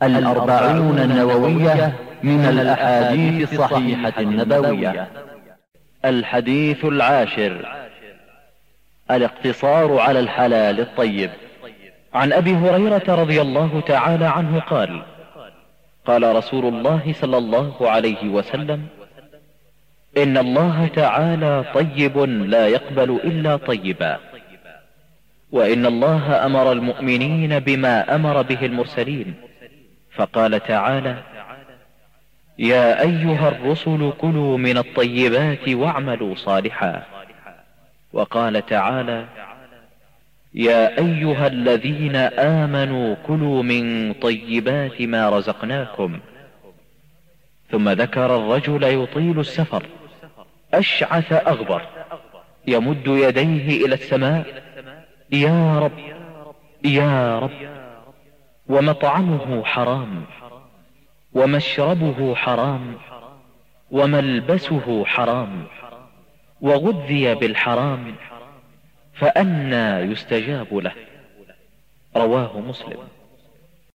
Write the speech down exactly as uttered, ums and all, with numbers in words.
الأربعون النووية من الأحاديث الصحيحة النبوية. الحديث العاشر: الاقتصار على الحلال الطيب. عن أبي هريرة رضي الله تعالى عنه قال: قال رسول الله صلى الله عليه وسلم: إن الله تعالى طيب لا يقبل إلا طيبا، وإن الله أمر المؤمنين بما أمر به المرسلين، فقال تعالى: يا أيها الرسل كلوا من الطيبات واعملوا صالحا. وقال تعالى: يا أيها الذين آمنوا كلوا من طيبات ما رزقناكم. ثم ذكر الرجل يطيل السفر أشعث أغبر يمد يديه إلى السماء: يا رب يا رب، ومطعمه حرام، ومشربه حرام، وملبسه حرام، وغذي بالحرام، فأنى يستجاب له. رواه مسلم.